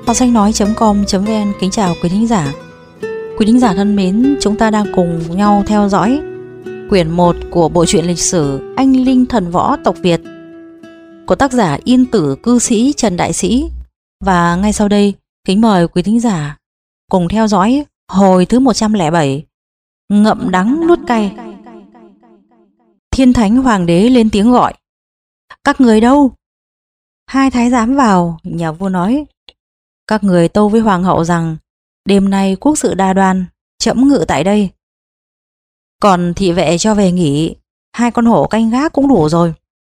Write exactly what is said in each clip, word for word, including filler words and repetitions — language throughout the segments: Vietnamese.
Họ sách nói.com.vn kính chào quý thính giả. Quý thính giả thân mến, chúng ta đang cùng nhau theo dõi quyển một của bộ truyện lịch sử Anh Linh Thần Võ Tộc Việt của tác giả Yên Tử Cư Sĩ Trần Đại Sĩ. Và ngay sau đây, kính mời quý thính giả cùng theo dõi hồi thứ một trăm lẻ bảy, Ngậm đắng nuốt cay. Thiên Thánh Hoàng đế lên tiếng gọi: "Các người đâu?" Hai thái giám vào, nhà vua nói: "Các người tâu với hoàng hậu rằng đêm nay quốc sự đa đoan, trẫm ngự tại đây. Còn thị vệ cho về nghỉ, hai con hổ canh gác cũng đủ rồi."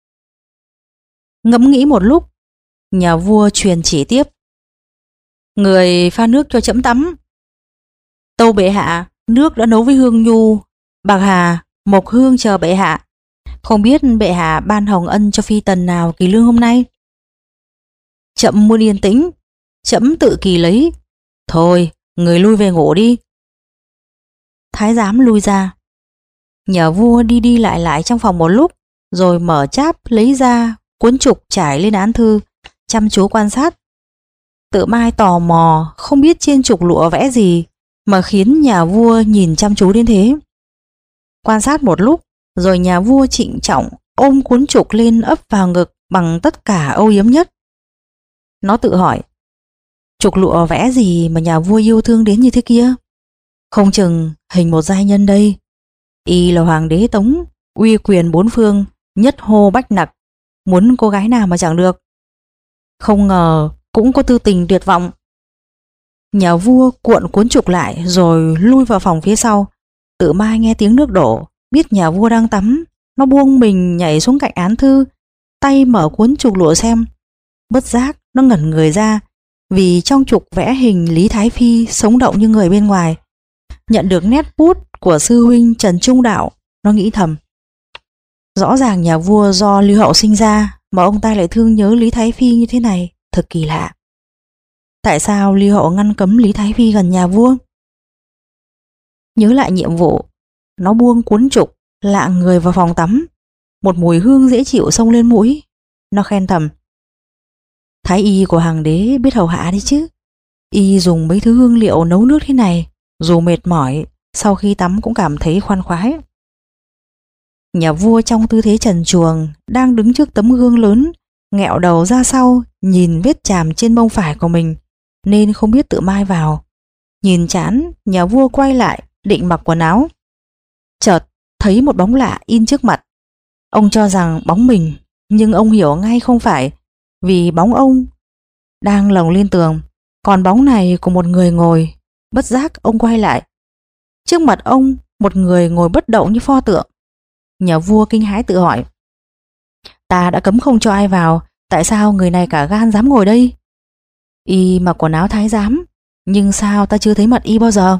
Ngẫm nghĩ một lúc, nhà vua truyền chỉ tiếp: "Người pha nước cho trẫm tắm." "Tâu bệ hạ, nước đã nấu với hương nhu, bạc hà, mộc hương chờ bệ hạ. Không biết bệ hạ ban hồng ân cho phi tần nào kỳ lương hôm nay?" "Trẫm muốn yên tĩnh, trẫm tự kỳ lấy. Thôi, người lui về ngủ đi." Thái giám lui ra. Nhà vua đi đi lại lại trong phòng một lúc, rồi mở cháp lấy ra cuốn trục trải lên án thư, chăm chú quan sát. Tự Mai tò mò không biết trên trục lụa vẽ gì mà khiến nhà vua nhìn chăm chú đến thế. Quan sát một lúc, rồi nhà vua trịnh trọng ôm cuốn trục lên ấp vào ngực bằng tất cả âu yếm nhất. Nó tự hỏi: trục lụa vẽ gì mà nhà vua yêu thương đến như thế kia? Không chừng hình một giai nhân đây. Y là hoàng đế Tống, uy quyền bốn phương, nhất hô bách nặc, muốn cô gái nào mà chẳng được. Không ngờ cũng có tư tình tuyệt vọng. Nhà vua cuộn cuốn trục lại rồi lui vào phòng phía sau. Tự Mai nghe tiếng nước đổ, biết nhà vua đang tắm, nó buông mình nhảy xuống cạnh án thư, tay mở cuốn trục lụa xem. Bất giác nó ngẩn người ra, vì trong trục vẽ hình Lý Thái Phi sống động như người bên ngoài. Nhận được nét bút của sư huynh Trần Trung Đạo, nó nghĩ thầm: rõ ràng nhà vua do Lưu Hậu sinh ra, mà ông ta lại thương nhớ Lý Thái Phi như thế này, thật kỳ lạ. Tại sao Lưu Hậu ngăn cấm Lý Thái Phi gần nhà vua? Nhớ lại nhiệm vụ, nó buông cuốn trục, lạng người vào phòng tắm. Một mùi hương dễ chịu xông lên mũi. Nó khen thầm: thái y của hoàng đế biết hầu hạ đấy chứ. Y dùng mấy thứ hương liệu nấu nước thế này, dù mệt mỏi, sau khi tắm cũng cảm thấy khoan khoái. Nhà vua trong tư thế trần truồng, đang đứng trước tấm gương lớn, nghẹo đầu ra sau, nhìn vết chàm trên mông phải của mình, nên không biết Tự Mai vào. Nhìn chán, nhà vua quay lại, định mặc quần áo. Chợt thấy một bóng lạ in trước mặt. Ông cho rằng bóng mình, nhưng ông hiểu ngay không phải, vì bóng ông đang lồng lên tường, còn bóng này của một người ngồi. Bất giác ông quay lại. Trước mặt ông, một người ngồi bất động như pho tượng. Nhà vua kinh hãi tự hỏi: ta đã cấm không cho ai vào, tại sao người này cả gan dám ngồi đây? Y mặc quần áo thái giám, nhưng sao ta chưa thấy mặt y bao giờ?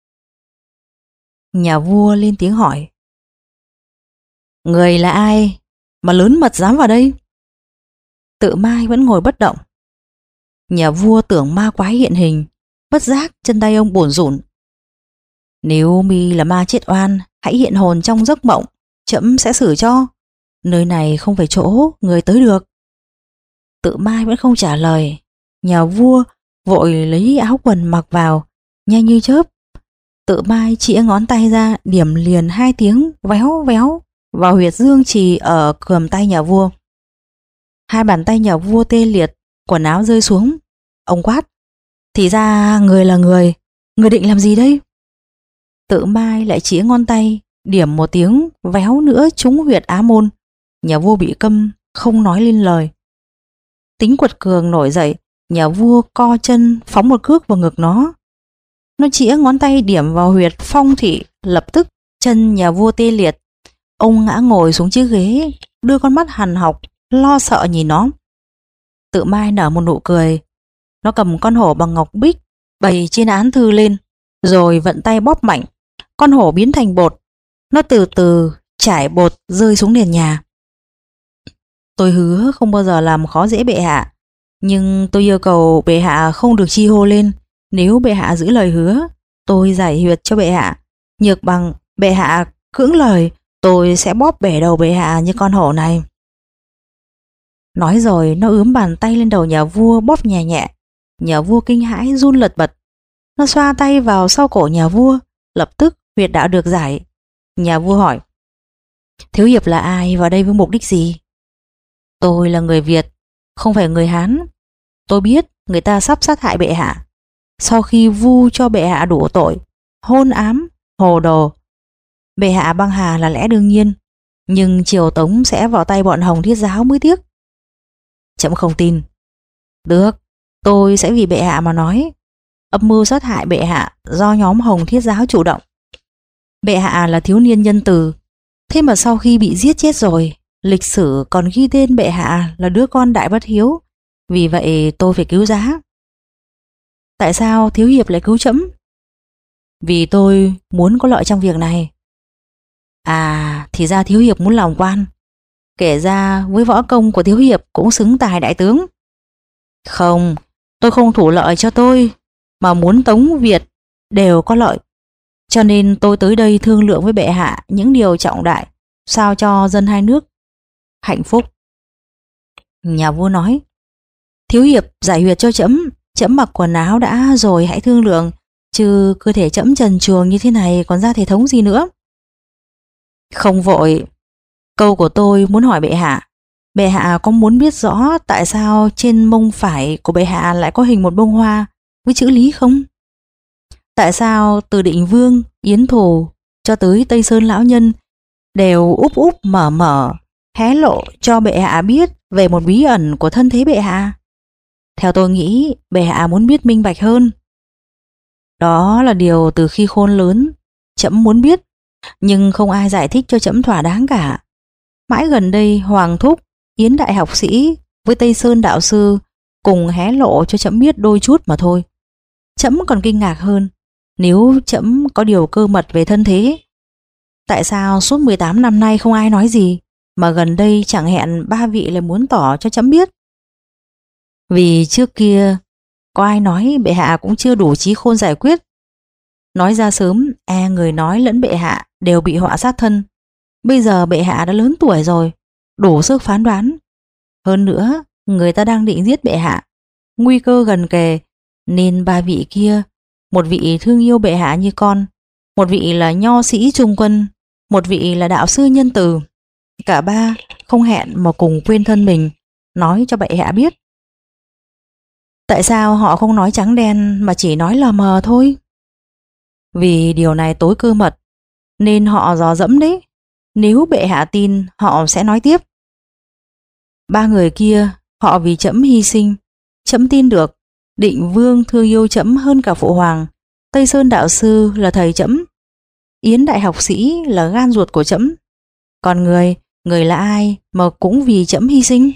Nhà vua lên tiếng hỏi: người là ai mà lớn mật dám vào đây? Tự Mai vẫn ngồi bất động. Nhà vua tưởng ma quái hiện hình, bất giác chân tay ông bủn rủn. Nếu mi là ma chết oan, hãy hiện hồn trong giấc mộng, trẫm sẽ xử cho. Nơi này không phải chỗ người tới được. Tự Mai vẫn không trả lời. Nhà vua vội lấy áo quần mặc vào, nhanh như chớp. Tự Mai chĩa ngón tay ra, điểm liền hai tiếng véo véo vào huyệt dương trì ở cườm tay nhà vua. Hai bàn tay nhà vua tê liệt, quần áo rơi xuống. Ông quát: thì ra người là người, người định làm gì đây? Tự Mai lại chĩa ngón tay, điểm một tiếng véo nữa trúng huyệt á môn. Nhà vua bị câm, không nói lên lời. Tính quật cường nổi dậy, nhà vua co chân phóng một cước vào ngực nó. Nó chĩa ngón tay điểm vào huyệt phong thị, lập tức chân nhà vua tê liệt. Ông ngã ngồi xuống chiếc ghế, đưa con mắt hằn học, lo sợ nhìn nó. Tự Mai nở một nụ cười. Nó cầm con hổ bằng ngọc bích bày trên án thư lên, rồi vận tay bóp mạnh. Con hổ biến thành bột. Nó từ từ trải bột rơi xuống nền nhà. Tôi hứa không bao giờ làm khó dễ bệ hạ, nhưng tôi yêu cầu bệ hạ không được chi hô lên. Nếu bệ hạ giữ lời hứa, tôi giải huyệt cho bệ hạ. Nhược bằng bệ hạ cưỡng lời, tôi sẽ bóp bể đầu bệ hạ như con hổ này. Nói rồi nó ướm bàn tay lên đầu nhà vua bóp nhẹ nhẹ. Nhà vua kinh hãi run lật bật. Nó xoa tay vào sau cổ nhà vua, lập tức huyệt đạo được giải. Nhà vua hỏi: Thiếu hiệp là ai, vào đây với mục đích gì? Tôi là người Việt, không phải người Hán. Tôi biết người ta sắp sát hại bệ hạ. Sau khi vu cho bệ hạ đủ tội hôn ám, hồ đồ, bệ hạ băng hà là lẽ đương nhiên, nhưng triều Tống sẽ vào tay bọn Hồng Thiết giáo mới tiếc. Trẫm không tin. Được, tôi sẽ vì bệ hạ mà nói. Âm mưu sát hại bệ hạ do nhóm Hồng Thiết giáo chủ động. Bệ hạ là thiếu niên nhân từ, thế mà sau khi bị giết chết rồi, lịch sử còn ghi tên bệ hạ là đứa con đại bất hiếu. Vì vậy tôi phải cứu giá. Tại sao thiếu hiệp lại cứu trẫm? Vì tôi muốn có lợi trong việc này. À, thì ra thiếu hiệp muốn làm quan. Kể ra với võ công của thiếu hiệp cũng xứng tài đại tướng. Không, tôi không thủ lợi cho tôi, mà muốn Tống Việt đều có lợi. Cho nên tôi tới đây thương lượng với bệ hạ những điều trọng đại, sao cho dân hai nước hạnh phúc. Nhà vua nói: Thiếu hiệp giải huyệt cho trẫm, trẫm mặc quần áo đã rồi hãy thương lượng, chứ cơ thể trẫm trần truồng như thế này còn ra thể thống gì nữa. Không vội. Câu của tôi muốn hỏi bệ hạ, bệ hạ có muốn biết rõ tại sao trên mông phải của bệ hạ lại có hình một bông hoa với chữ Lý không? Tại sao từ Định Vương, Yến Thù cho tới Tây Sơn lão nhân đều úp úp mở mở hé lộ cho bệ hạ biết về một bí ẩn của thân thế bệ hạ? Theo tôi nghĩ bệ hạ muốn biết minh bạch hơn. Đó là điều từ khi khôn lớn trẫm muốn biết, nhưng không ai giải thích cho trẫm thỏa đáng cả. Mãi gần đây Hoàng Thúc, Yến Đại học sĩ với Tây Sơn đạo sư cùng hé lộ cho trẫm biết đôi chút mà thôi. Trẫm còn kinh ngạc hơn, nếu trẫm có điều cơ mật về thân thế, tại sao suốt mười tám năm nay không ai nói gì, mà gần đây chẳng hẹn ba vị lại muốn tỏ cho trẫm biết? Vì trước kia có ai nói bệ hạ cũng chưa đủ trí khôn giải quyết. Nói ra sớm, e người nói lẫn bệ hạ đều bị họa sát thân. Bây giờ bệ hạ đã lớn tuổi rồi, đủ sức phán đoán. Hơn nữa, người ta đang định giết bệ hạ, nguy cơ gần kề, nên ba vị kia, một vị thương yêu bệ hạ như con, một vị là nho sĩ trung quân, một vị là đạo sư nhân từ, cả ba không hẹn mà cùng quên thân mình, nói cho bệ hạ biết. Tại sao họ không nói trắng đen mà chỉ nói lờ mờ thôi? Vì điều này tối cơ mật, nên họ dò dẫm đấy. Nếu bệ hạ tin, họ sẽ nói tiếp. Ba người kia, họ vì trẫm hy sinh, trẫm tin được. Định Vương thương yêu trẫm hơn cả phụ hoàng, Tây Sơn đạo sư là thầy trẫm, Yến Đại học sĩ là gan ruột của trẫm. Còn người, người là ai mà cũng vì trẫm hy sinh?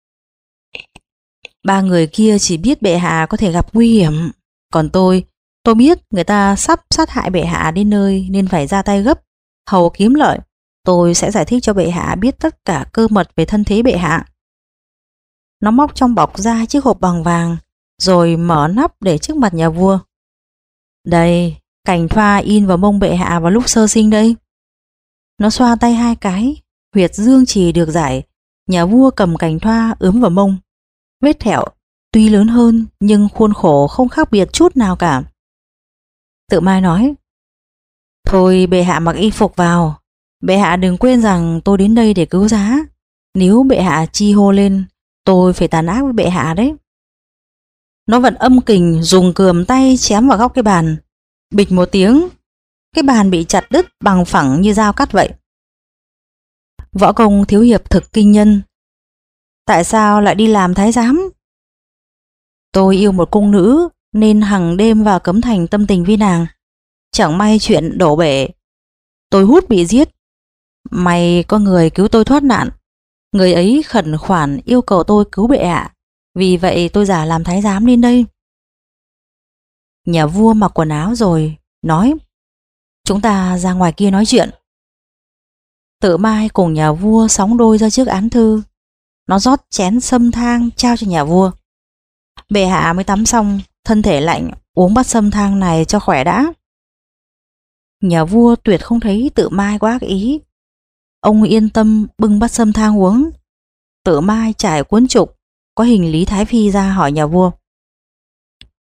Ba người kia chỉ biết bệ hạ có thể gặp nguy hiểm. Còn tôi, tôi biết người ta sắp sát hại bệ hạ đến nơi nên phải ra tay gấp, hầu kiếm lợi. Tôi sẽ giải thích cho bệ hạ biết tất cả cơ mật về thân thế bệ hạ. Nó móc trong bọc ra chiếc hộp bằng vàng, rồi mở nắp để trước mặt nhà vua. Đây, cành thoa in vào mông bệ hạ vào lúc sơ sinh đây. Nó xoa tay hai cái, huyệt dương trì được giải. Nhà vua cầm cành thoa ướm vào mông. Vết thẹo tuy lớn hơn nhưng khuôn khổ không khác biệt chút nào cả. Tự Mai nói: Thôi bệ hạ mặc y phục vào. Bệ hạ đừng quên rằng tôi đến đây để cứu giá. Nếu bệ hạ chi hô lên, tôi phải tàn ác với bệ hạ đấy. Nó vẫn âm kình dùng cườm tay chém vào góc cái bàn. Bịch một tiếng, cái bàn bị chặt đứt bằng phẳng như dao cắt vậy. Võ công thiếu hiệp thực kinh nhân. Tại sao lại đi làm thái giám? Tôi yêu một cung nữ nên hằng đêm vào cấm thành tâm tình với nàng. Chẳng may chuyện đổ bể, tôi hút bị giết. May có người cứu tôi thoát nạn. Người ấy khẩn khoản yêu cầu tôi cứu bệ hạ, vì vậy tôi giả làm thái giám lên đây. Nhà vua mặc quần áo rồi nói: Chúng ta ra ngoài kia nói chuyện. Tự Mai cùng nhà vua sóng đôi ra trước án thư. Nó rót chén sâm thang trao cho nhà vua. Bệ hạ mới tắm xong, thân thể lạnh, uống bát sâm thang này cho khỏe đã. Nhà vua tuyệt không thấy Tự Mai có ác ý. Ông yên tâm bưng bát sâm thang uống. Tự Mai trải cuốn trục có hình Lý Thái Phi ra hỏi nhà vua: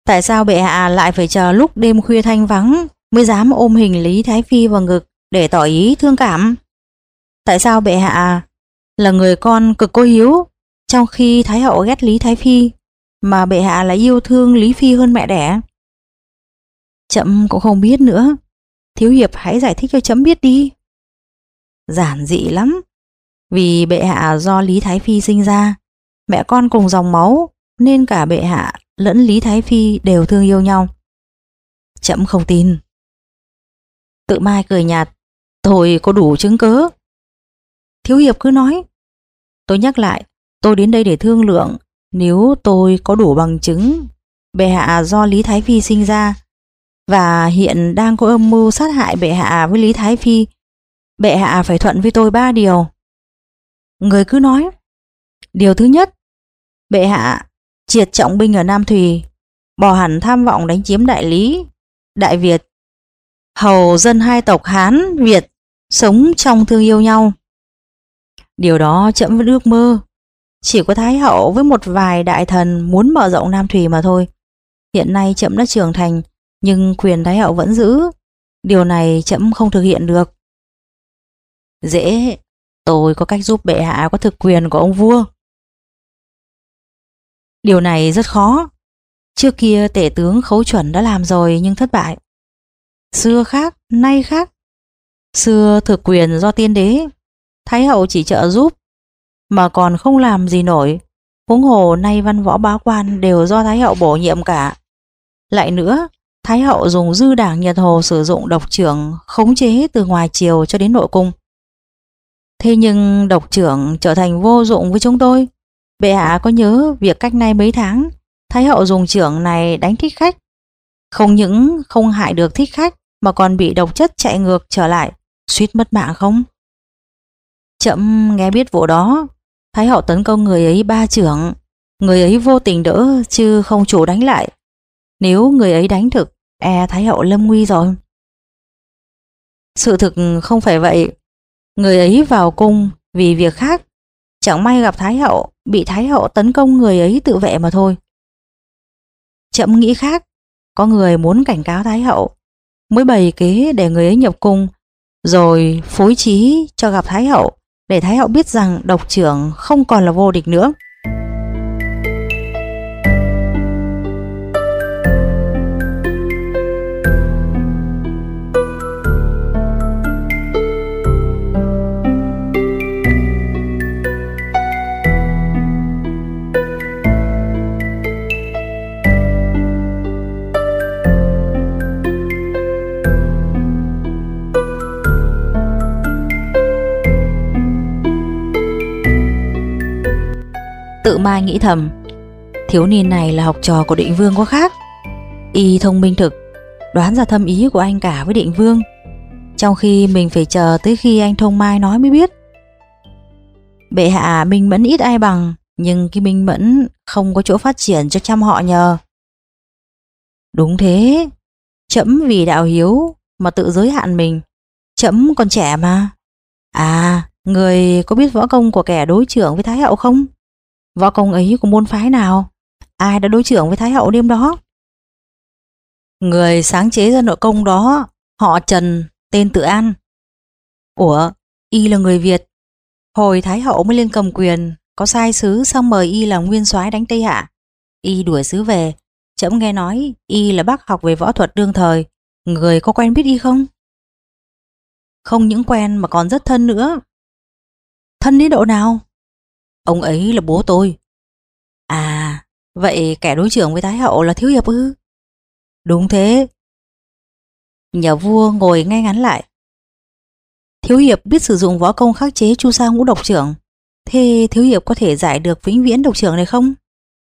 Tại sao bệ hạ lại phải chờ lúc đêm khuya thanh vắng mới dám ôm hình Lý Thái Phi vào ngực để tỏ ý thương cảm? Tại sao bệ hạ là người con cực có hiếu, trong khi Thái hậu ghét Lý Thái Phi, mà bệ hạ lại yêu thương Lý Phi hơn mẹ đẻ? Trẫm cũng không biết nữa. Thiếu hiệp hãy giải thích cho trẫm biết đi. Giản dị lắm. Vì bệ hạ do Lý Thái Phi sinh ra, mẹ con cùng dòng máu, nên cả bệ hạ lẫn Lý Thái Phi đều thương yêu nhau. Trẫm không tin. Tự Mai cười nhạt. Tôi có đủ chứng cớ. Thiếu hiệp cứ nói. Tôi nhắc lại, tôi đến đây để thương lượng. Nếu tôi có đủ bằng chứng bệ hạ do Lý Thái Phi sinh ra và hiện đang có âm mưu sát hại bệ hạ với Lý Thái Phi, bệ hạ phải thuận với tôi ba điều. Người cứ nói. Điều thứ nhất, bệ hạ triệt trọng binh ở Nam Thùy, bỏ hẳn tham vọng đánh chiếm Đại Lý, Đại Việt, hầu dân hai tộc Hán, Việt sống trong thương yêu nhau. Điều đó trẫm vẫn ước mơ. Chỉ có Thái hậu với một vài đại thần muốn mở rộng Nam Thùy mà thôi. Hiện nay trẫm đã trưởng thành, nhưng quyền Thái hậu vẫn giữ. Điều này trẫm không thực hiện được. Dễ, tôi có cách giúp bệ hạ có thực quyền của ông vua. Điều này rất khó. Trước kia tể tướng Khấu Chuẩn đã làm rồi nhưng thất bại. Xưa khác, nay khác. Xưa thực quyền do tiên đế, Thái hậu chỉ trợ giúp mà còn không làm gì nổi. Huống hồ nay văn võ bá quan đều do Thái hậu bổ nhiệm cả. Lại nữa, Thái hậu dùng dư đảng Nhật Hồ sử dụng độc trưởng khống chế từ ngoài triều cho đến nội cung. Thế nhưng độc trưởng trở thành vô dụng với chúng tôi. Bệ hạ có nhớ việc cách nay mấy tháng Thái hậu dùng trưởng này đánh thích khách, không những không hại được thích khách mà còn bị độc chất chạy ngược trở lại, suýt mất mạng không? Trẫm nghe biết vụ đó. Thái hậu tấn công người ấy ba chưởng, người ấy vô tình đỡ chứ không chủ đánh lại. Nếu người ấy đánh thực, e Thái hậu lâm nguy rồi. Sự thực không phải vậy. Người ấy vào cung vì việc khác, chẳng may gặp Thái hậu, bị Thái hậu tấn công, người ấy tự vệ mà thôi. Trẫm nghĩ khác. Có người muốn cảnh cáo Thái hậu, mới bày kế để người ấy nhập cung, rồi phối trí cho gặp Thái hậu, để Thái hậu biết rằng độc trưởng không còn là vô địch nữa. Tự Mai nghĩ thầm, thiếu niên này là học trò của Định Vương có khác. Y thông minh thực, đoán ra thâm ý của anh cả với Định Vương, trong khi mình phải chờ tới khi anh Thông Mai nói mới biết. Bệ hạ minh mẫn ít ai bằng, nhưng cái minh mẫn không có chỗ phát triển cho trăm họ nhờ. Đúng thế, trẫm vì đạo hiếu mà tự giới hạn mình. Trẫm còn trẻ mà. À, người có biết võ công của kẻ đối chưởng với Thái hậu không? Võ công ấy của môn phái nào? Ai đã đối chưởng với Thái hậu đêm đó? Người sáng chế ra nội công đó, họ Trần, tên Tự An. Ủa, y là người Việt. Hồi Thái hậu mới lên cầm quyền, có sai sứ xong mời y làm nguyên soái đánh Tây Hạ. Y đuổi sứ về. Trẫm nghe nói y là bác học về võ thuật đương thời. Người có quen biết y không? Không những quen mà còn rất thân nữa. Thân đến độ nào? Ông ấy là bố tôi. À, vậy kẻ đối chưởng với Thái hậu là Thiếu hiệp ư? Đúng thế. Nhà vua ngồi ngay ngắn lại. Thiếu hiệp biết sử dụng võ công khắc chế chu sa ngũ độc trưởng. Thế thiếu hiệp có thể giải được vĩnh viễn độc trưởng này không?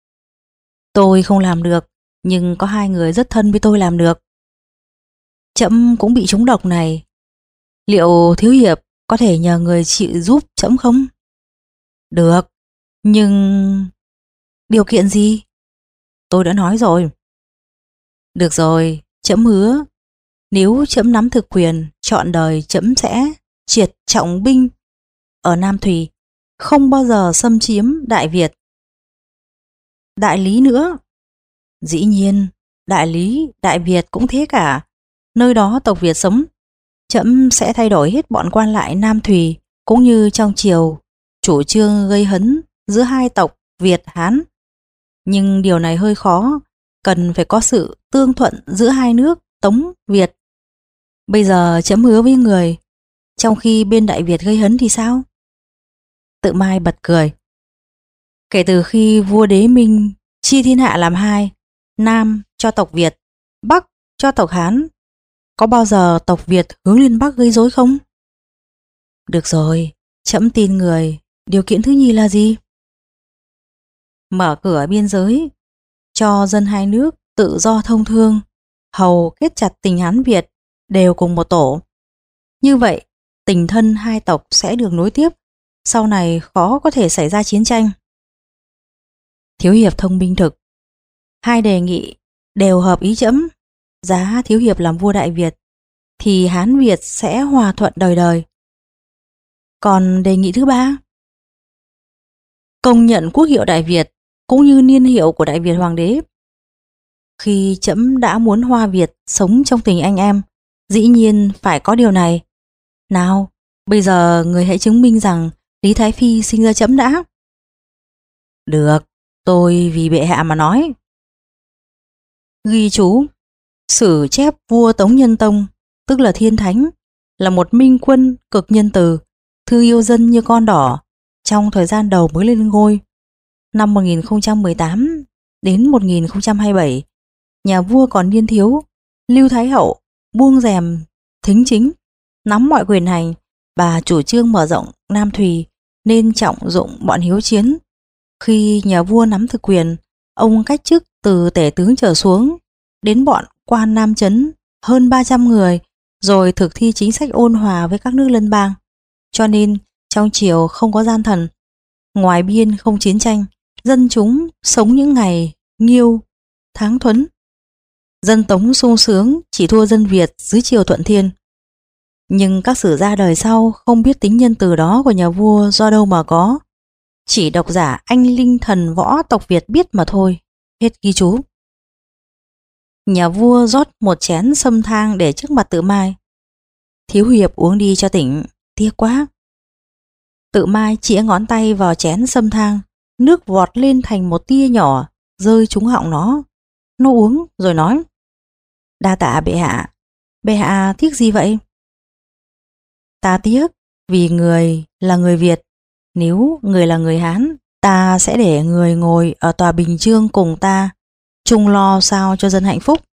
Tôi không làm được, nhưng có hai người rất thân với tôi làm được. Trẫm cũng bị trúng độc này. Liệu thiếu hiệp có thể nhờ người chịu giúp trẫm không? Được, nhưng... Điều kiện gì? Tôi đã nói rồi. Được rồi, trẫm hứa. Nếu trẫm nắm thực quyền, trọn đời trẫm sẽ triệt trọng binh ở Nam Thùy, không bao giờ xâm chiếm Đại Việt, Đại Lý nữa. Dĩ nhiên, Đại Lý, Đại Việt cũng thế cả. Nơi đó tộc Việt sống. Trẫm sẽ thay đổi hết bọn quan lại Nam Thùy cũng như trong triều, chủ trương gây hấn giữa hai tộc Việt Hán. Nhưng điều này hơi khó, cần phải có sự tương thuận giữa hai nước Tống Việt. Bây giờ trẫm hứa với người, trong khi bên Đại Việt gây hấn thì sao? Tự Mai bật cười. Kể từ khi vua Đế Minh chia thiên hạ làm hai, Nam cho tộc Việt, Bắc cho tộc Hán, có bao giờ tộc Việt hướng lên Bắc gây rối không? Được rồi, trẫm tin người. Điều kiện thứ nhì là gì? Mở cửa biên giới, cho dân hai nước tự do thông thương, hầu kết chặt tình Hán Việt đều cùng một tổ. Như vậy, tình thân hai tộc sẽ được nối tiếp, sau này khó có thể xảy ra chiến tranh. Thiếu hiệp thông minh thực. Hai đề nghị đều hợp ý trẫm. Giá thiếu hiệp làm vua Đại Việt thì Hán Việt sẽ hòa thuận đời đời. Còn đề nghị thứ ba? Công nhận quốc hiệu Đại Việt cũng như niên hiệu của Đại Việt Hoàng đế. Khi trẫm đã muốn Hoa Việt sống trong tình anh em, dĩ nhiên phải có điều này. Nào, bây giờ người hãy chứng minh rằng Lý Thái Phi sinh ra trẫm đã. Được, tôi vì bệ hạ mà nói. Ghi chú, sử chép vua Tống Nhân Tông, tức là Thiên Thánh, là một minh quân cực nhân từ, thương yêu dân như con đỏ trong thời gian đầu mới lên ngôi. Năm một nghìn không trăm mười tám đến một nghìn không trăm hai mươi bảy, nhà vua còn niên thiếu, Lưu Thái Hậu buông rèm thính chính, nắm mọi quyền hành. Bà chủ trương mở rộng Nam Thùy nên trọng dụng bọn hiếu chiến. Khi nhà vua nắm thực quyền, ông cách chức từ tể tướng trở xuống đến bọn quan Nam Chấn hơn ba trăm người, rồi thực thi chính sách ôn hòa với các nước lân bang. Cho nên trong triều không có gian thần, ngoài biên không chiến tranh, dân chúng sống những ngày nghiêu tháng thuấn. Dân Tống sung sướng chỉ thua dân Việt dưới triều Thuận Thiên. Nhưng các sử gia đời sau không biết tính nhân từ đó của nhà vua do đâu mà có. Chỉ độc giả anh linh thần võ tộc Việt biết mà thôi. Hết ghi chú. Nhà vua rót một chén sâm thang để trước mặt Tự Mai. Thiếu hiệp uống đi cho tỉnh, tiếc quá. Tự Mai chĩa ngón tay vào chén sâm thang, nước vọt lên thành một tia nhỏ, rơi trúng họng nó. Nó uống rồi nói: Đa tạ bệ hạ. Bệ hạ tiếc gì vậy? Ta tiếc vì người là người Việt. Nếu người là người Hán, ta sẽ để người ngồi ở tòa Bình Chương cùng ta, chung lo sao cho dân hạnh phúc.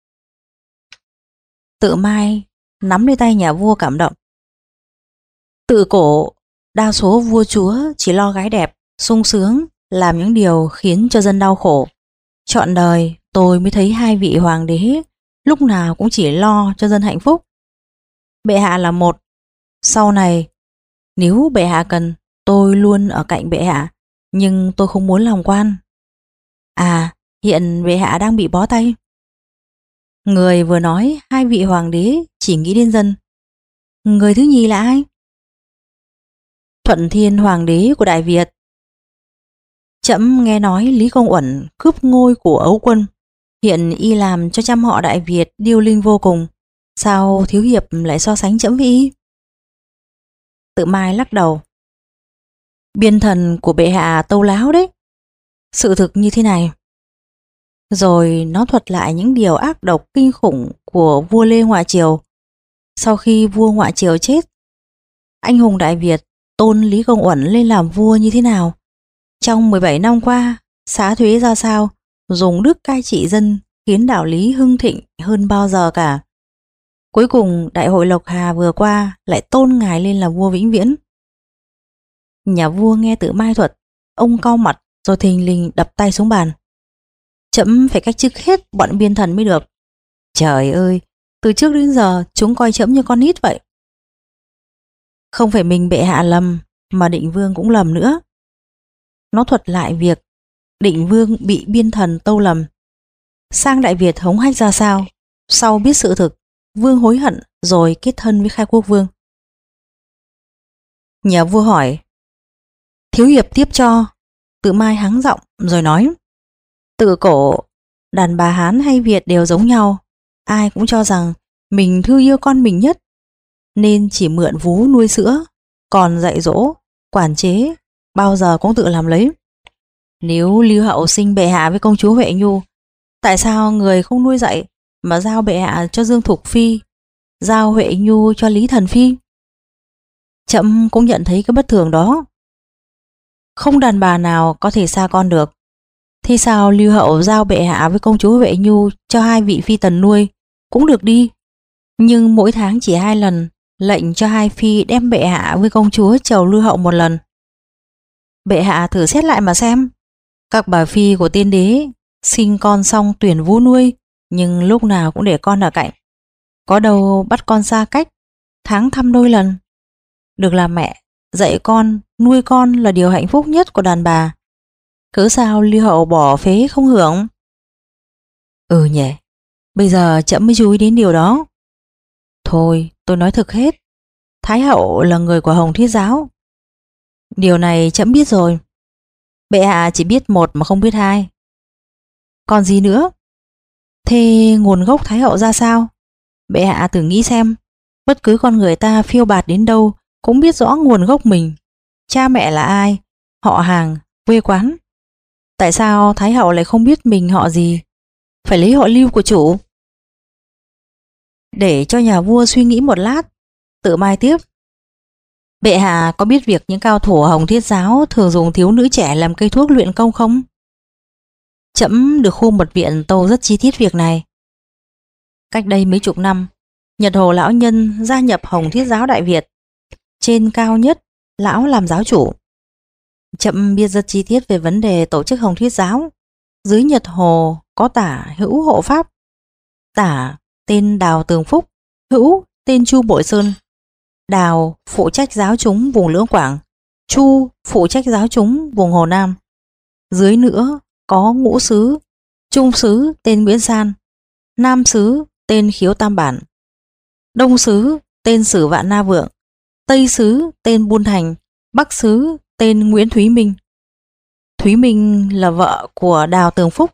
Tự Mai nắm lấy tay nhà vua cảm động. Tự cổ, đa số vua chúa chỉ lo gái đẹp, sung sướng, làm những điều khiến cho dân đau khổ. Trọn đời tôi mới thấy hai vị hoàng đế lúc nào cũng chỉ lo cho dân hạnh phúc. Bệ hạ là một. Sau này, nếu bệ hạ cần, tôi luôn ở cạnh bệ hạ, nhưng tôi không muốn làm quan. À, hiện bệ hạ đang bị bó tay. Người vừa nói hai vị hoàng đế chỉ nghĩ đến dân. Người thứ nhì là ai? Thuận Thiên Hoàng đế của Đại Việt. Trẫm nghe nói Lý Công Uẩn cướp ngôi của Ấu Quân, hiện y làm cho trăm họ Đại Việt điêu linh vô cùng. Sao thiếu hiệp lại so sánh trẫm với y? Tự Mai lắc đầu. Biên thần của bệ hạ tâu láo đấy. Sự thực như thế này. Rồi nó thuật lại những điều ác độc kinh khủng của vua Lê Ngoại Triều. Sau khi vua Ngoại Triều chết, anh hùng Đại Việt tôn Lý Công Uẩn lên làm vua như thế nào. Trong mười bảy năm qua, xá thuế ra sao, dùng đức cai trị dân, khiến đạo lý hưng thịnh hơn bao giờ cả. Cuối cùng đại hội Lộc Hà vừa qua lại tôn ngài lên làm vua vĩnh viễn. Nhà vua nghe Tự Mai thuật, ông cau mặt rồi thình lình đập tay xuống bàn. Trẫm phải cách chức hết bọn biên thần mới được. Trời ơi, từ trước đến giờ chúng coi trẫm như con nít vậy. Không phải mình bệ hạ lầm, mà Định Vương cũng lầm nữa. Nó thuật lại việc Định Vương bị biên thần tâu lầm, sang Đại Việt hống hách ra sao. Sau biết sự thực, Vương hối hận rồi kết thân với Khai Quốc Vương. Nhà vua hỏi: Thiếu hiệp tiếp cho. Tự Mai hắng giọng rồi nói: Tự cổ, Đàn bà Hán hay Việt đều giống nhau, ai cũng cho rằng mình thương yêu con mình nhất, nên chỉ mượn vú nuôi sữa, còn dạy dỗ, quản chế bao giờ cũng tự làm lấy. Nếu Lưu Hậu sinh bệ hạ với công chúa Huệ Nhu, tại sao người không nuôi dạy mà giao bệ hạ cho Dương Thục Phi, giao Huệ Nhu cho Lý Thần Phi? Trẫm cũng nhận thấy cái bất thường đó. Không đàn bà nào có thể xa con được. Thì sao Lưu Hậu giao bệ hạ với công chúa Huệ Nhu cho hai vị phi tần nuôi cũng được đi, nhưng mỗi tháng chỉ hai lần lệnh cho hai phi đem bệ hạ với công chúa chầu Lưu Hậu một lần. Bệ hạ thử xét lại mà xem, các bà phi của tiên đế sinh con xong tuyển vú nuôi, nhưng lúc nào cũng để con ở cạnh, có đâu bắt con xa cách, tháng thăm đôi lần. Được làm mẹ, dạy con, nuôi con là điều hạnh phúc nhất của đàn bà. Cớ sao Lưu Hậu bỏ phế không hưởng? Ừ nhỉ, bây giờ trẫm mới chú ý đến điều đó. Thôi, tôi nói thực hết. Thái hậu là người của Hồng Thiết giáo. Điều này trẫm biết rồi. Bệ hạ chỉ biết một mà không biết hai. Còn gì nữa? Thế nguồn gốc Thái hậu ra sao? Bệ hạ thử nghĩ xem, bất cứ con người ta phiêu bạt đến đâu cũng biết rõ nguồn gốc mình, cha mẹ là ai, họ hàng, quê quán. Tại sao Thái hậu lại không biết mình họ gì, phải lấy họ Lưu của chủ? Để cho nhà vua suy nghĩ một lát, tự mai tiếp. Bệ hạ có biết việc những cao thủ Hồng Thiết giáo thường dùng thiếu nữ trẻ làm cây thuốc luyện công không? Trẫm được khu mật viện tâu rất chi tiết việc này. Cách đây mấy chục năm, Nhật Hồ lão nhân gia nhập Hồng Thiết giáo Đại Việt. Trên cao nhất, lão làm giáo chủ. Trẫm biết rất chi tiết về vấn đề tổ chức Hồng Thiết giáo. Dưới Nhật Hồ có tả Hữu hộ pháp. Tả tên Đào Tường Phúc, Hữu tên Chu Bội Sơn. Đào phụ trách giáo chúng vùng Lưỡng Quảng, Chu phụ trách giáo chúng vùng Hồ Nam. Dưới nữa có ngũ sứ, trung sứ tên Nguyễn San, nam sứ tên Khiếu Tam Bản, đông sứ tên Sử Vạn Na Vượng, tây sứ tên Buôn Thành, bắc sứ tên Nguyễn Thúy Minh. Thúy Minh là vợ của Đào Tường Phúc.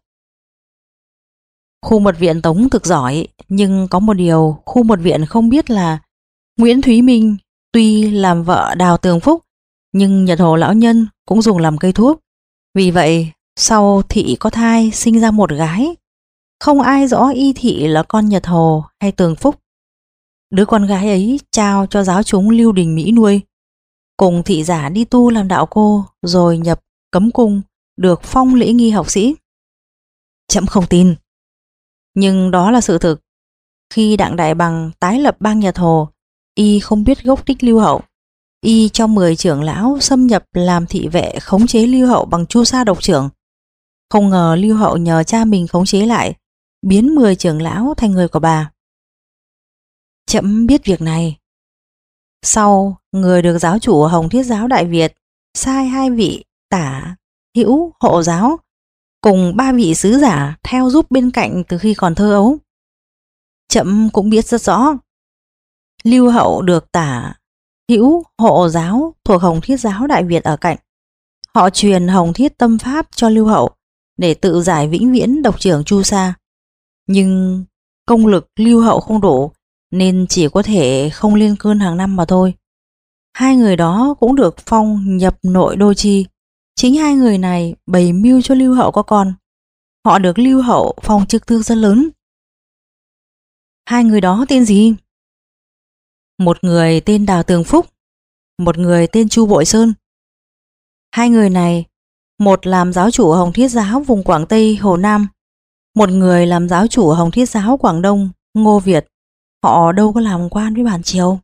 Khu mật viện Tống thực giỏi, nhưng có một điều khu mật viện không biết là Nguyễn Thúy Minh tuy làm vợ Đào Tường Phúc, nhưng Nhật Hồ lão nhân cũng dùng làm cây thuốc. Vì vậy, sau thị có thai sinh ra một gái, không ai rõ y thị là con Nhật Hồ hay Tường Phúc. Đứa con gái ấy trao cho giáo chúng Lưu Đình Mỹ nuôi, cùng thị giả đi tu làm đạo cô, rồi nhập cấm cung, được phong lễ nghi học sĩ. Trẫm không tin, nhưng đó là sự thực. Khi Đặng Đại Bằng tái lập bang Nhật Hồ, y không biết gốc tích Lưu Hậu. Y cho mười trưởng lão xâm nhập làm thị vệ khống chế Lưu Hậu bằng chu sa độc trưởng. Không ngờ Lưu Hậu nhờ cha mình khống chế lại, biến mười trưởng lão thành người của bà. Trẫm biết việc này. Sau, người được giáo chủ Hồng Thiết giáo Đại Việt sai hai vị Tả, Hữu, hộ giáo cùng ba vị sứ giả theo giúp bên cạnh từ khi còn thơ ấu. Trẫm cũng biết rất rõ. Lưu Hậu được Tả, Hữu, hộ giáo thuộc Hồng Thiết giáo Đại Việt ở cạnh. Họ truyền Hồng Thiết tâm pháp cho Lưu Hậu để tự giải vĩnh viễn độc trưởng chu sa. Nhưng công lực Lưu Hậu không đủ, nên chỉ có thể không lên cơn hàng năm mà thôi. Hai người đó cũng được phong nhập nội đô chi. Chính hai người này bày mưu cho Lưu Hậu có con. Họ được Lưu Hậu phong chức tước rất lớn. Hai người đó tên gì? Một người tên Đào Tường Phúc, một người tên Chu Bội Sơn. Hai người này, một làm giáo chủ Hồng Thiết giáo vùng Quảng Tây, Hồ Nam, một người làm giáo chủ Hồng Thiết giáo Quảng Đông, Ngô Việt. Họ đâu có làm quan với bản triều.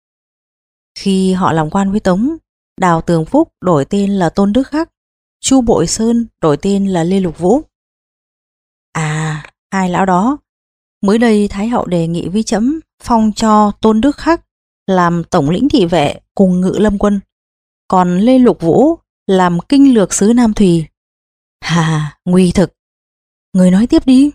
Khi họ làm quan với Tống, Đào Tường Phúc đổi tên là Tôn Đức Khắc, Chu Bội Sơn đổi tên là Lê Lục Vũ. À, hai lão đó, mới đây Thái hậu đề nghị với trẫm phong cho Tôn Đức Khắc làm tổng lĩnh thị vệ cùng Ngự Lâm quân, còn Lê Lục Vũ làm kinh lược sứ Nam Thùy. Hà, nguy thực. Người nói tiếp đi.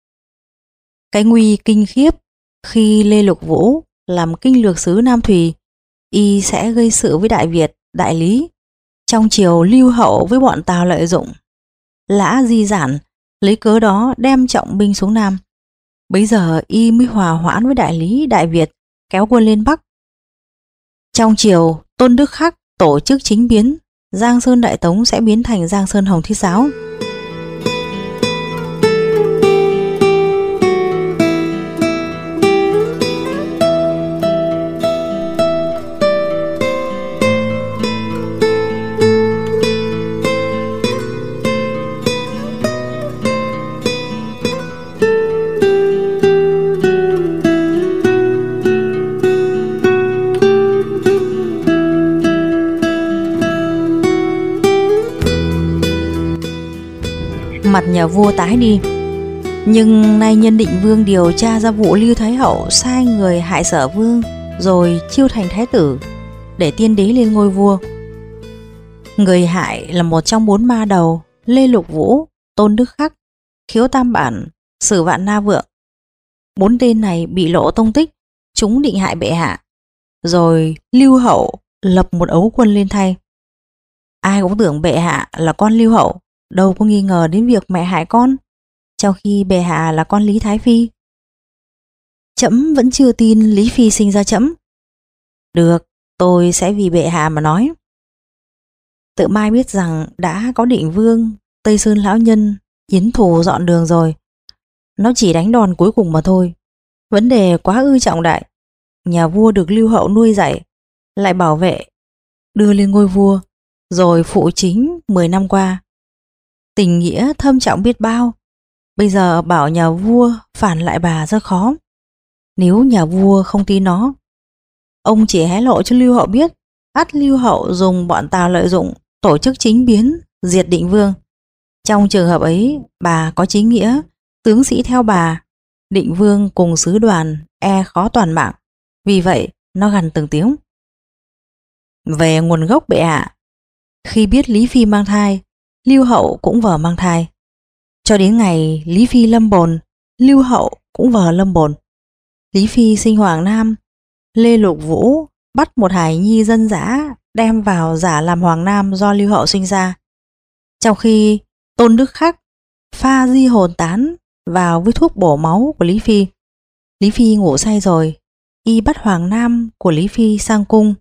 Cái nguy kinh khiếp khi Lê Lục Vũ làm kinh lược sứ Nam Thùy, y sẽ gây sự với Đại Việt, Đại Lý. Trong triều Lưu Hậu với bọn Tào lợi dụng. Lã Di Giản lấy cớ đó đem trọng binh xuống Nam. Bấy giờ y mới hòa hoãn với đại lý Đại Việt, kéo quân lên Bắc. Trong triều, Tôn Đức Khắc tổ chức chính biến, Giang Sơn Đại Tống sẽ biến thành Giang Sơn Hồng Thiết Giáo. Mặt nhà vua tái đi. Nhưng nay nhân Định Vương điều tra ra vụ Lưu Thái Hậu sai người hại Sở Vương rồi chiêu thành thái tử để tiên đế lên ngôi vua. Người hại là một trong bốn ma đầu: Lê Lục Vũ, Tôn Đức Khắc, Khiếu Tam Bản, Sử Vạn Na Vượng. Bốn tên này bị lộ tông tích, chúng định hại bệ hạ. Rồi Lưu Hậu lập một ấu quân lên thay. Ai cũng tưởng bệ hạ là con Lưu Hậu, đâu có nghi ngờ đến việc mẹ hại con, trong khi bệ hạ là con Lý Thái Phi. Trẫm vẫn chưa tin Lý Phi sinh ra trẫm. Được, tôi sẽ vì bệ hạ mà nói. Tự Mai biết rằng đã có Định Vương, Tây Sơn lão nhân, Yến Thù dọn đường rồi. Nó chỉ đánh đòn cuối cùng mà thôi. Vấn đề quá ư trọng đại. Nhà vua được Lưu Hậu nuôi dạy, lại bảo vệ, đưa lên ngôi vua, rồi phụ chính mười năm qua. Tình nghĩa thâm trọng biết bao. Bây giờ bảo nhà vua phản lại bà rất khó. Nếu nhà vua không tin nó, ông chỉ hé lộ cho Lưu Hậu biết, ắt Lưu Hậu dùng bọn Tào lợi dụng, tổ chức chính biến, diệt Định Vương. Trong trường hợp ấy, bà có chính nghĩa, tướng sĩ theo bà, Định Vương cùng sứ đoàn e khó toàn mạng. Vì vậy, nó gằn từng tiếng. Về nguồn gốc bệ hạ, khi biết Lý Phi mang thai, Lưu Hậu cũng vờ mang thai. Cho đến ngày Lý Phi lâm bồn, Lưu Hậu cũng vờ lâm bồn. Lý Phi sinh Hoàng Nam, Lê Lục Vũ bắt một hài nhi dân dã đem vào giả làm Hoàng Nam do Lưu Hậu sinh ra. Trong khi Tôn Đức Khắc pha di hồn tán vào với thuốc bổ máu của Lý Phi. Lý Phi ngủ say rồi, y bắt Hoàng Nam của Lý Phi sang cung,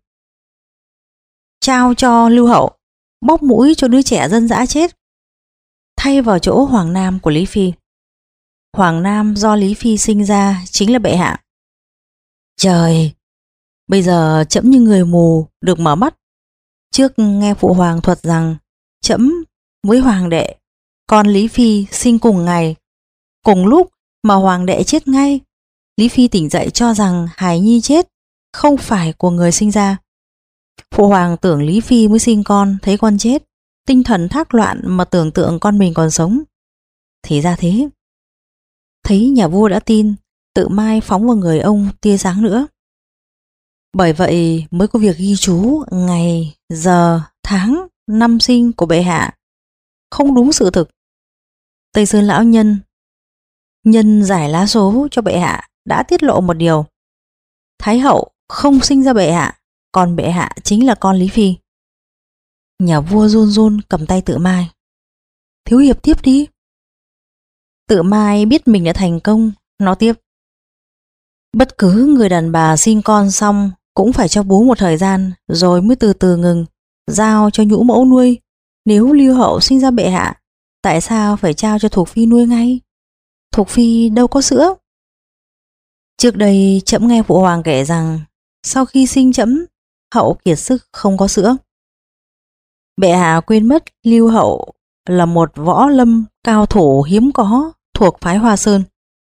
trao cho Lưu Hậu, bóp mũi cho đứa trẻ dân dã chết, thay vào chỗ Hoàng Nam của Lý Phi. Hoàng Nam do Lý Phi sinh ra chính là bệ hạ. Trời, bây giờ trẫm như người mù được mở mắt. Trước nghe phụ hoàng thuật rằng trẫm với hoàng đệ, con Lý Phi sinh cùng ngày, cùng lúc mà hoàng đệ chết ngay. Lý Phi tỉnh dậy cho rằng hài nhi chết không phải của người sinh ra. Phụ hoàng tưởng Lý Phi mới sinh con, thấy con chết, tinh thần thác loạn mà tưởng tượng con mình còn sống. Thì ra thế. Thấy nhà vua đã tin, Tự Mai phóng vào người ông tia sáng nữa. Bởi vậy mới có việc ghi chú ngày, giờ, tháng, năm sinh của bệ hạ không đúng sự thực. Tây Sơn lão nhân nhân giải lá số cho bệ hạ đã tiết lộ một điều: Thái hậu không sinh ra bệ hạ, còn bệ hạ chính là con Lý Phi. Nhà vua run run cầm tay Tự Mai. Thiếu hiệp tiếp đi. Tự Mai biết mình đã thành công, nó tiếp. Bất cứ người đàn bà sinh con xong cũng phải cho bú một thời gian rồi mới từ từ ngừng, giao cho nhũ mẫu nuôi. Nếu Lưu Hậu sinh ra bệ hạ, tại sao phải trao cho Thục Phi nuôi ngay? Thục Phi đâu có sữa. Trước đây trẫm nghe phụ hoàng kể rằng sau khi sinh trẫm, Hậu kiệt sức không có sữa. Bệ hạ quên mất Lưu Hậu là một võ lâm cao thủ hiếm có thuộc phái Hoa Sơn.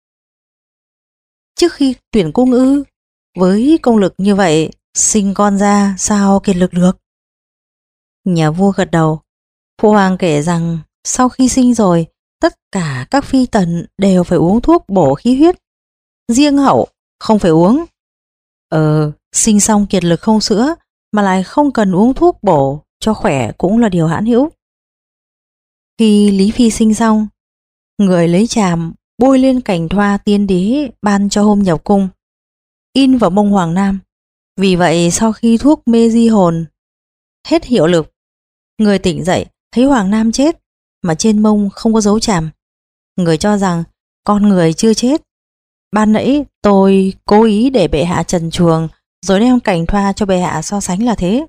Trước khi tuyển cung ư? Với công lực như vậy, sinh con ra sao kiệt lực được? Nhà vua gật đầu. Phụ hoàng kể rằng sau khi sinh rồi, tất cả các phi tần đều phải uống thuốc bổ khí huyết. Riêng Hậu không phải uống. Ờ, sinh xong kiệt lực không sữa mà lại không cần uống thuốc bổ cho khỏe cũng là điều hãn hữu. Khi Lý Phi sinh xong, người lấy tràm bôi lên cành thoa tiên đế ban cho hôm nhập cung, in vào mông Hoàng Nam. Vì vậy sau khi thuốc mê di hồn hết hiệu lực, người tỉnh dậy thấy Hoàng Nam chết mà trên mông không có dấu tràm. người cho rằng con người chưa chết. Ban nãy tôi cố ý để bệ hạ trần truồng rồi đem cành thoa cho bệ hạ so sánh là thế.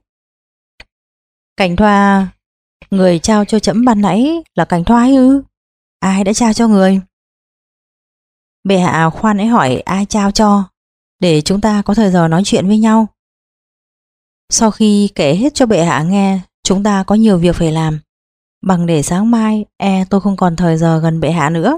Cành thoa người trao cho trẫm ban nãy là cành thoa ấy ư? Ai đã trao cho người? Bệ hạ khoan hãy hỏi ai trao cho, để chúng ta có thời giờ nói chuyện với nhau. Sau khi kể hết cho bệ hạ nghe, chúng ta có nhiều việc phải làm. Bằng để sáng mai, e tôi không còn thời giờ gần bệ hạ nữa.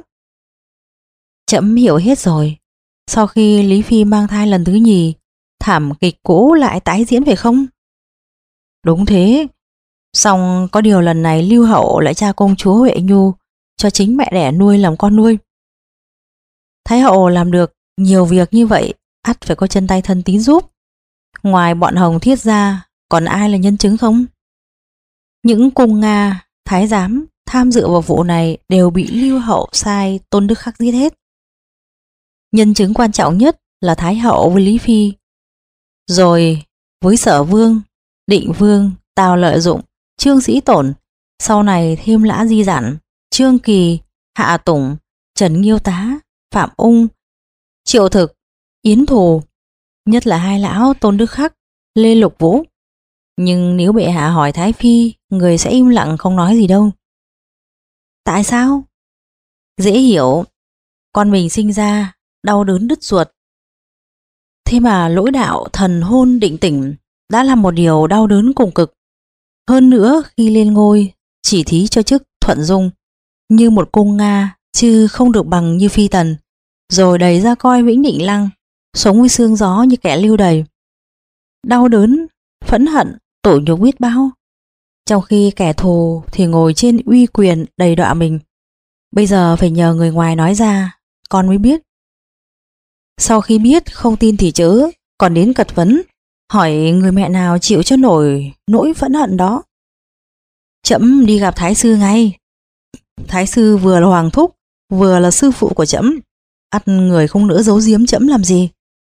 Trẫm hiểu hết rồi. Sau khi Lý Phi mang thai lần thứ nhì, thảm kịch cũ lại tái diễn phải không? Đúng thế. Song có điều lần này Lưu Hậu lại tra công chúa Huệ Nhu cho chính mẹ đẻ nuôi làm con nuôi. Thái hậu làm được nhiều việc như vậy, ắt phải có chân tay thân tín giúp. Ngoài bọn Hồng Thiết ra, còn ai là nhân chứng không? Những cung Nga, thái giám tham dự vào vụ này đều bị Lưu Hậu sai Tôn Đức Khắc giết hết. Nhân chứng quan trọng nhất là Thái hậu với Lý Phi. Rồi với Sở Vương, Định Vương, Tào Lợi Dụng, Trương Sĩ Tổn, sau này thêm Lã Di Dặn, Trương Kỳ, Hạ Tùng, Trần Nghiêu Tá, Phạm Ung, Triệu Thực, Yến Thù, nhất là hai lão Tôn Đức Khắc, Lê Lục Vũ. Nhưng nếu bệ hạ hỏi Thái Phi, người sẽ im lặng không nói gì đâu. Tại sao? Dễ hiểu, con mình sinh ra đau đớn đứt ruột. Thế mà lỗi đạo thần hôn định tỉnh đã là một điều đau đớn cùng cực. Hơn nữa khi lên ngôi chỉ thí cho chức Thuận Dung như một cung Nga, chứ không được bằng như Phi Tần, rồi đẩy ra coi Vĩnh Định Lăng, sống với sương gió như kẻ lưu đày. Đau đớn, phẫn hận, tủi nhục biết bao. Trong khi kẻ thù thì ngồi trên uy quyền đầy đọa mình. Bây giờ phải nhờ người ngoài nói ra, con mới biết. Sau khi biết không tin thì chớ, còn đến cật vấn, hỏi người mẹ nào chịu cho nổi nỗi phẫn hận đó. Trẫm đi gặp Thái sư ngay. Thái sư vừa là hoàng thúc, vừa là sư phụ của trẫm, ắt người không nỡ giấu giếm trẫm làm gì.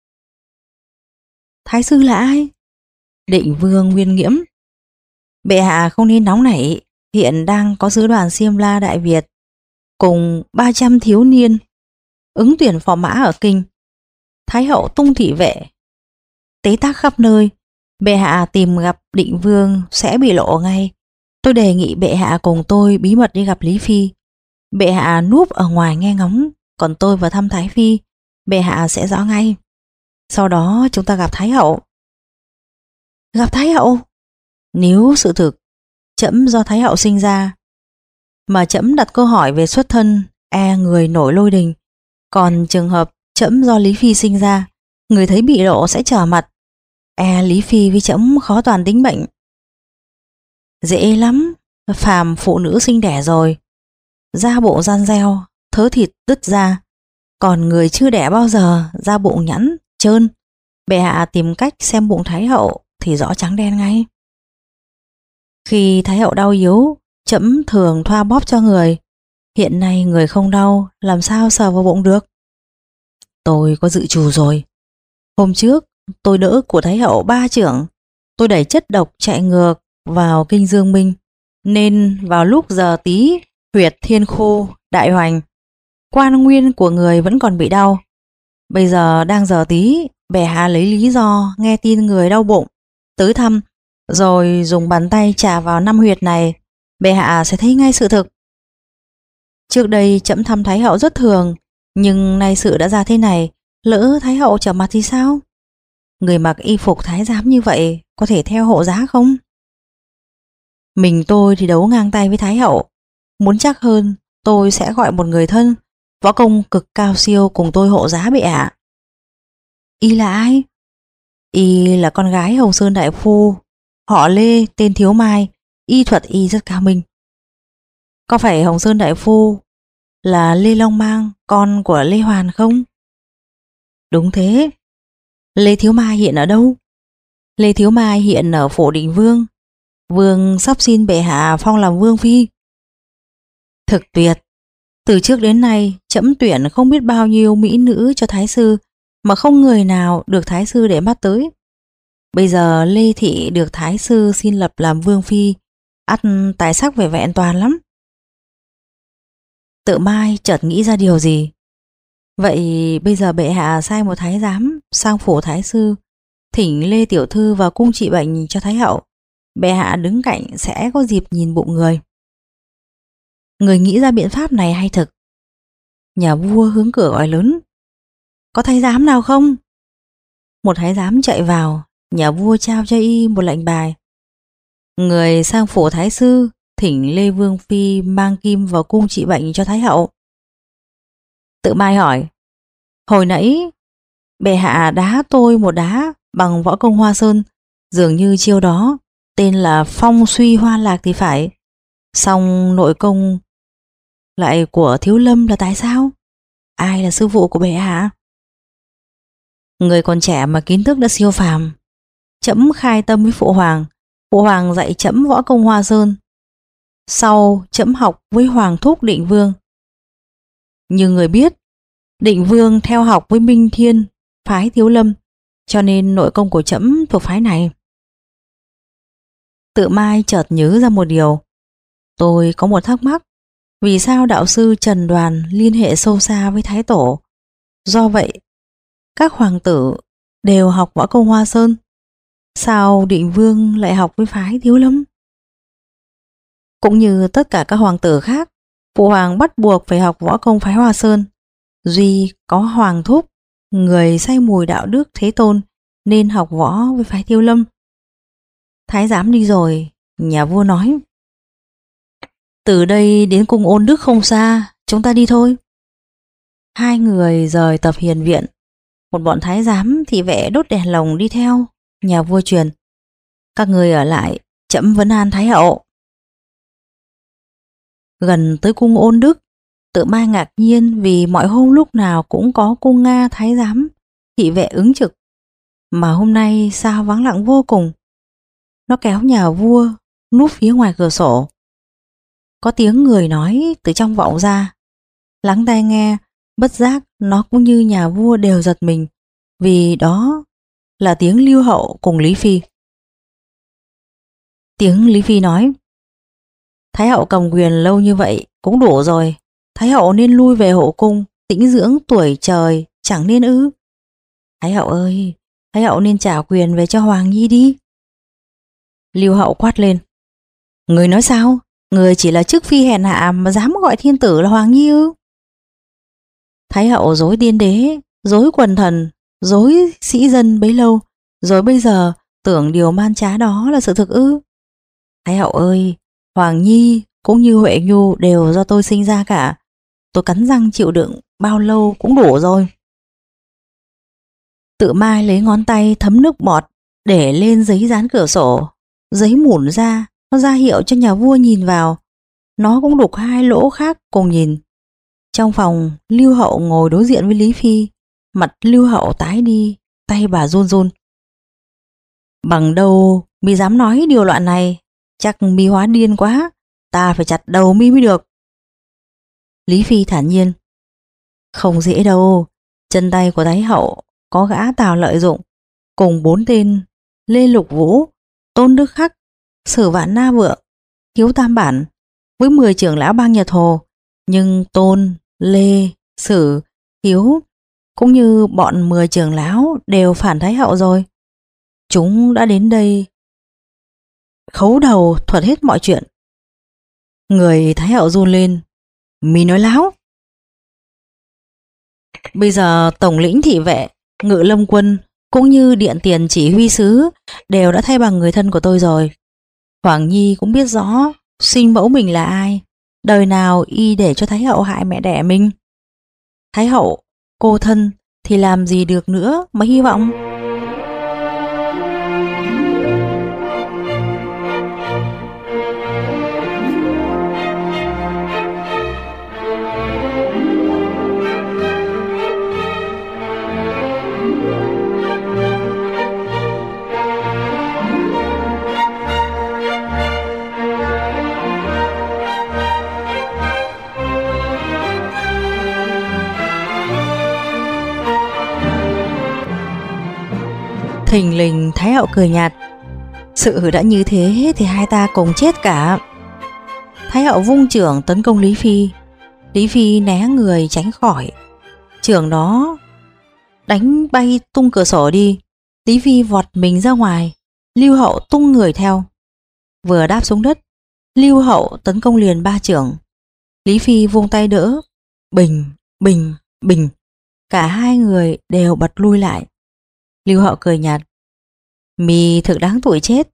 Thái sư là ai? Định Vương Nguyên Nghiễm. Bệ hạ không nên nóng nảy, hiện đang có sứ đoàn Xiêm La Đại Việt cùng ba trăm thiếu niên ứng tuyển phò mã ở kinh. Thái hậu tung thị vệ tế tác khắp nơi, bệ hạ tìm gặp Định Vương sẽ bị lộ ngay. Tôi đề nghị bệ hạ cùng tôi bí mật đi gặp Lý Phi. Bệ hạ núp ở ngoài nghe ngóng, còn tôi vào thăm Thái Phi, bệ hạ sẽ rõ ngay. Sau đó chúng ta gặp Thái hậu. Gặp Thái hậu? Nếu sự thực trẫm do Thái hậu sinh ra, mà trẫm đặt câu hỏi về xuất thân, e người nổi lôi đình. Còn trường hợp trẫm do Lý Phi sinh ra, người thấy bị lộ sẽ trở mặt, e Lý Phi với trẫm khó toàn tính mệnh. Dễ lắm, phàm phụ nữ sinh đẻ rồi, da bụng gian reo, thớ thịt đứt ra. Còn người chưa đẻ bao giờ, da bụng nhẵn, trơn. Bệ hạ tìm cách xem bụng Thái hậu thì rõ trắng đen ngay. Khi Thái hậu đau yếu, trẫm thường thoa bóp cho người. Hiện nay người không đau, làm sao sờ vào bụng được? Tôi có dự trù rồi. Hôm trước tôi đỡ của Thái hậu ba chưởng, tôi đẩy chất độc chạy ngược vào kinh Dương Minh, nên vào lúc giờ tí huyệt thiên khô đại hoành, quan nguyên của người vẫn còn bị đau. Bây giờ đang giờ tí, bệ hạ lấy lý do nghe tin người đau bụng tới thăm, rồi dùng bàn tay chà vào năm huyệt này, bệ hạ sẽ thấy ngay sự thực. Trước đây trẫm thăm Thái hậu rất thường, nhưng nay sự đã ra thế này, lỡ Thái hậu trở mặt thì sao? Người mặc y phục thái giám như vậy có thể theo hộ giá không? Mình tôi thì đấu ngang tay với Thái hậu. Muốn chắc hơn, tôi sẽ gọi một người thân, võ công cực cao siêu cùng tôi hộ giá bệ hạ. Y là ai? Y là con gái Hồng Sơn đại phu, họ Lê, tên Thiếu Mai, y thuật y rất cao minh. Có phải Hồng Sơn đại phu là Lê Long Mang, con của Lê Hoàn không? Đúng thế. Lê Thiếu Mai hiện ở đâu? Lê Thiếu Mai hiện ở phủ Định Vương. Vương sắp xin bệ hạ phong làm vương phi. Thực tuyệt. Từ trước đến nay trẫm tuyển không biết bao nhiêu mỹ nữ cho thái sư, mà không người nào được thái sư để mắt tới. Bây giờ Lê thị được thái sư xin lập làm vương phi, ắt tài sắc vẻ vẹn toàn lắm. Tự Mai chợt nghĩ ra điều gì. Vậy bây giờ bệ hạ sai một thái giám sang phủ thái sư, thỉnh Lê tiểu thư vào cung trị bệnh cho thái hậu. Bệ hạ đứng cạnh sẽ có dịp nhìn bụng người. Người nghĩ ra biện pháp này hay thực. Nhà vua hướng cửa gọi lớn: Có thái giám nào không? Một thái giám chạy vào. Nhà vua trao cho y một lệnh bài: Người sang phủ thái sư, thỉnh Lê Vương Phi mang kim vào cung trị bệnh cho thái hậu. Tự Mai hỏi: Hồi nãy bệ hạ đá tôi một đá bằng võ công Hoa Sơn, dường như chiêu đó tên là phong suy hoa lạc thì phải. Song nội công lại của Thiếu Lâm là tại sao? Ai là sư phụ của bệ hạ? Người còn trẻ mà kiến thức đã siêu phàm. Trẫm khai tâm với phụ hoàng. Phụ hoàng dạy trẫm võ công Hoa Sơn. Sau trẫm học với hoàng thúc Định Vương. Nhưng người biết, Định Vương theo học với Minh Thiên, phái Thiếu Lâm, cho nên nội công của trẫm thuộc phái này. Tự Mai chợt nhớ ra một điều. Tôi có một thắc mắc. Vì sao đạo sư Trần Đoàn liên hệ sâu xa với Thái Tổ? Do vậy, các hoàng tử đều học võ công Hoa Sơn. Sao Định Vương lại học với phái Thiếu Lâm? Cũng như tất cả các hoàng tử khác, phụ hoàng bắt buộc phải học võ công phái Hoa Sơn. Duy có hoàng thúc, người say mùi đạo đức Thế Tôn, nên học võ với phái Thiếu Lâm. Thái giám đi rồi, nhà vua nói: Từ đây đến cung Ôn Đức không xa, chúng ta đi thôi. Hai người rời tập hiền viện. Một bọn thái giám thị vệ đốt đèn lồng đi theo. Nhà vua truyền: Các người ở lại, trẫm vấn an thái hậu. Gần tới cung Ôn Đức, Tự Mai ngạc nhiên vì mọi hôm lúc nào cũng có cung Nga thái giám, thị vệ ứng trực, mà hôm nay sao vắng lặng vô cùng. Nó kéo nhà vua núp phía ngoài cửa sổ. Có tiếng người nói từ trong vọng ra. Lắng tai nghe, bất giác nó cũng như nhà vua đều giật mình, vì đó là tiếng Lưu Hậu cùng Lý Phi. Tiếng Lý Phi nói: Thái hậu cầm quyền lâu như vậy cũng đủ rồi. Thái hậu nên lui về hậu cung tĩnh dưỡng tuổi trời, chẳng nên ư? Thái hậu ơi, Thái hậu nên trả quyền về cho Hoàng Nhi đi. Lưu Hậu quát lên: Người nói sao? Người chỉ là chức phi hèn hạ mà dám gọi thiên tử là Hoàng Nhi ư? Thái hậu dối tiên đế, dối quần thần, dối sĩ dân bấy lâu, rồi bây giờ tưởng điều man trá đó là sự thực ư? Thái hậu ơi, Hoàng Nhi cũng như Huệ Nhu đều do tôi sinh ra cả. Tôi cắn răng chịu đựng bao lâu cũng đủ rồi. Tự Mai lấy ngón tay thấm nước bọt để lên giấy dán cửa sổ. Giấy mủn ra, nó ra hiệu cho nhà vua nhìn vào. Nó cũng đục hai lỗ khác cùng nhìn. Trong phòng, Lưu Hậu ngồi đối diện với Lý Phi. Mặt Lưu Hậu tái đi, tay bà run run. Bằng đâu mi dám nói điều loạn này? Chắc mi hóa điên quá, ta phải chặt đầu mi mới được. Lý Phi thản nhiên: Không dễ đâu. Chân tay của Thái hậu có gã Tào Lợi Dụng cùng bốn tên Lê Lục Vũ, Tôn Đức Khắc, Sử Vạn Na Vượng, Hiếu Tam Bản với mười trưởng lão bang Nhật Hồ. Nhưng Tôn, Lê, Sử, Hiếu cũng như bọn mười trưởng lão đều phản Thái hậu rồi. Chúng đã đến đây khấu đầu thuật hết mọi chuyện. Người Thái hậu run lên: Mi nói láo. Bây giờ tổng lĩnh thị vệ, ngự lâm quân cũng như điện tiền chỉ huy sứ đều đã thay bằng người thân của tôi rồi. Hoàng Nhi cũng biết rõ sinh mẫu mình là ai. Đời nào y để cho Thái hậu hại mẹ đẻ mình. Thái hậu cô thân thì làm gì được nữa mà hy vọng. Thình lình Thái hậu cười nhạt: Sự đã như thế thì hai ta cùng chết cả. Thái hậu vung chưởng tấn công Lý Phi. Lý Phi né người tránh khỏi. Chưởng đó đánh bay tung cửa sổ đi. Lý Phi vọt mình ra ngoài. Lưu Hậu tung người theo. Vừa đáp xuống đất, Lưu Hậu tấn công liền ba chưởng. Lý Phi vung tay đỡ. Bình, bình, bình. Cả hai người đều bật lui lại. Lưu Hậu cười nhạt. Mi thực đáng tuổi chết.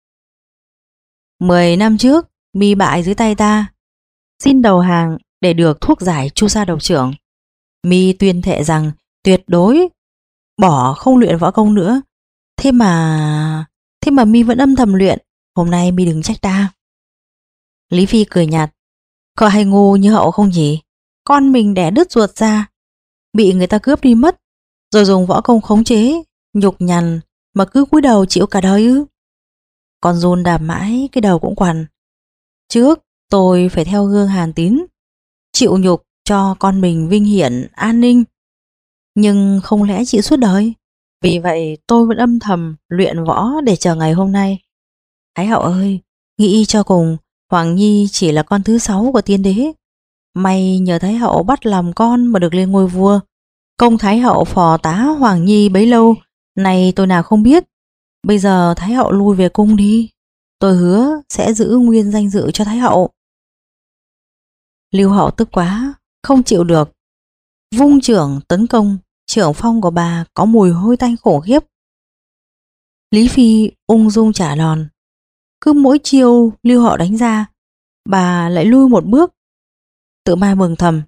Mười năm trước mi bại dưới tay ta, xin đầu hàng để được thuốc giải chu sa độc trưởng. Mi tuyên thệ rằng tuyệt đối bỏ không luyện võ công nữa. Thế mà Thế mà mi vẫn âm thầm luyện. Hôm nay mi đừng trách ta. Lý Phi cười nhạt. Có hay ngu như Hậu không nhỉ? Con mình đẻ đứt ruột ra, bị người ta cướp đi mất, rồi dùng võ công khống chế, nhục nhằn mà cứ cúi đầu chịu cả đời ư? Con run đạp mãi cái đầu cũng quằn. Trước tôi phải theo gương Hàn Tín, chịu nhục cho con mình vinh hiển an ninh, nhưng không lẽ chịu suốt đời? Vì vậy tôi vẫn âm thầm luyện võ để chờ ngày hôm nay. Thái Hậu ơi, nghĩ cho cùng, Hoàng Nhi chỉ là con thứ sáu của tiên đế. May nhờ Thái Hậu bắt làm con mà được lên ngôi vua. Công Thái Hậu phò tá Hoàng Nhi bấy lâu, này tôi nào không biết. Bây giờ Thái Hậu lui về cung đi, tôi hứa sẽ giữ nguyên danh dự cho Thái Hậu. Lưu Hậu tức quá, không chịu được, vung chưởng tấn công. Chưởng phong của bà có mùi hôi tanh khủng khiếp. Lý Phi ung dung trả đòn. Cứ mỗi chiêu Lưu Hậu đánh ra, bà lại lui một bước. Tự Mai mừng thầm,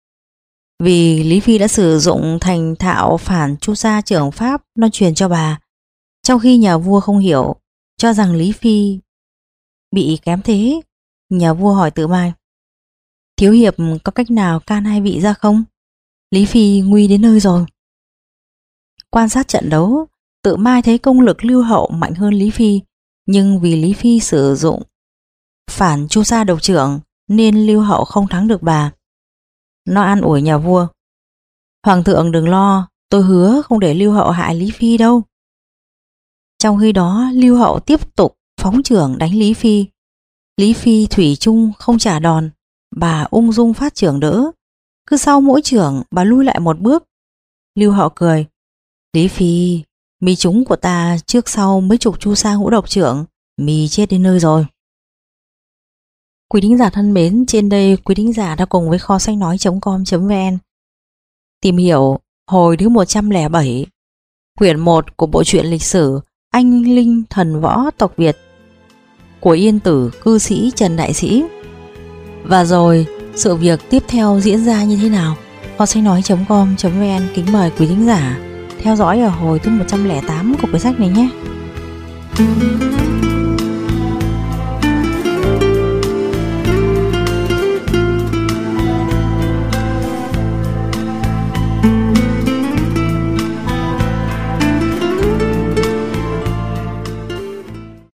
vì Lý Phi đã sử dụng thành thạo phản chu sa chưởng pháp nó truyền cho bà, trong khi nhà vua không hiểu, cho rằng Lý Phi bị kém thế. Nhà vua hỏi Tự Mai, thiếu hiệp có cách nào can hai vị ra không? Lý Phi nguy đến nơi rồi. Quan sát trận đấu, Tự Mai thấy công lực Lưu Hậu mạnh hơn Lý Phi, nhưng vì Lý Phi sử dụng phản chu sa độc trưởng nên Lưu Hậu không thắng được bà. Nó an ủi nhà vua, Hoàng thượng đừng lo, tôi hứa không để Lưu Hậu hại Lý Phi đâu. Trong khi đó Lưu Hậu tiếp tục phóng chưởng đánh Lý Phi. Lý Phi thủy chung không trả đòn, bà ung dung phát chưởng đỡ. Cứ sau mỗi chưởng bà lui lại một bước. Lưu Hậu cười, Lý Phi, mi trúng của ta trước sau mấy chục chu sa ngũ độc chưởng, mi chết đến nơi rồi. Quý thính giả thân mến, trên đây quý thính giả đã cùng với kho sách nói chấm com chấm vn tìm hiểu hồi thứ một trăm lẻ bảy, quyển một của bộ truyện lịch sử Anh Linh Thần Võ Tộc Việt của yên tử cư sĩ Trần Đại Sĩ. Và rồi sự việc tiếp theo diễn ra như thế nào? Kho sách nói chấm com chấm vn kính mời quý thính giả theo dõi ở hồi thứ một trăm lẻ tám của quyển sách này nhé.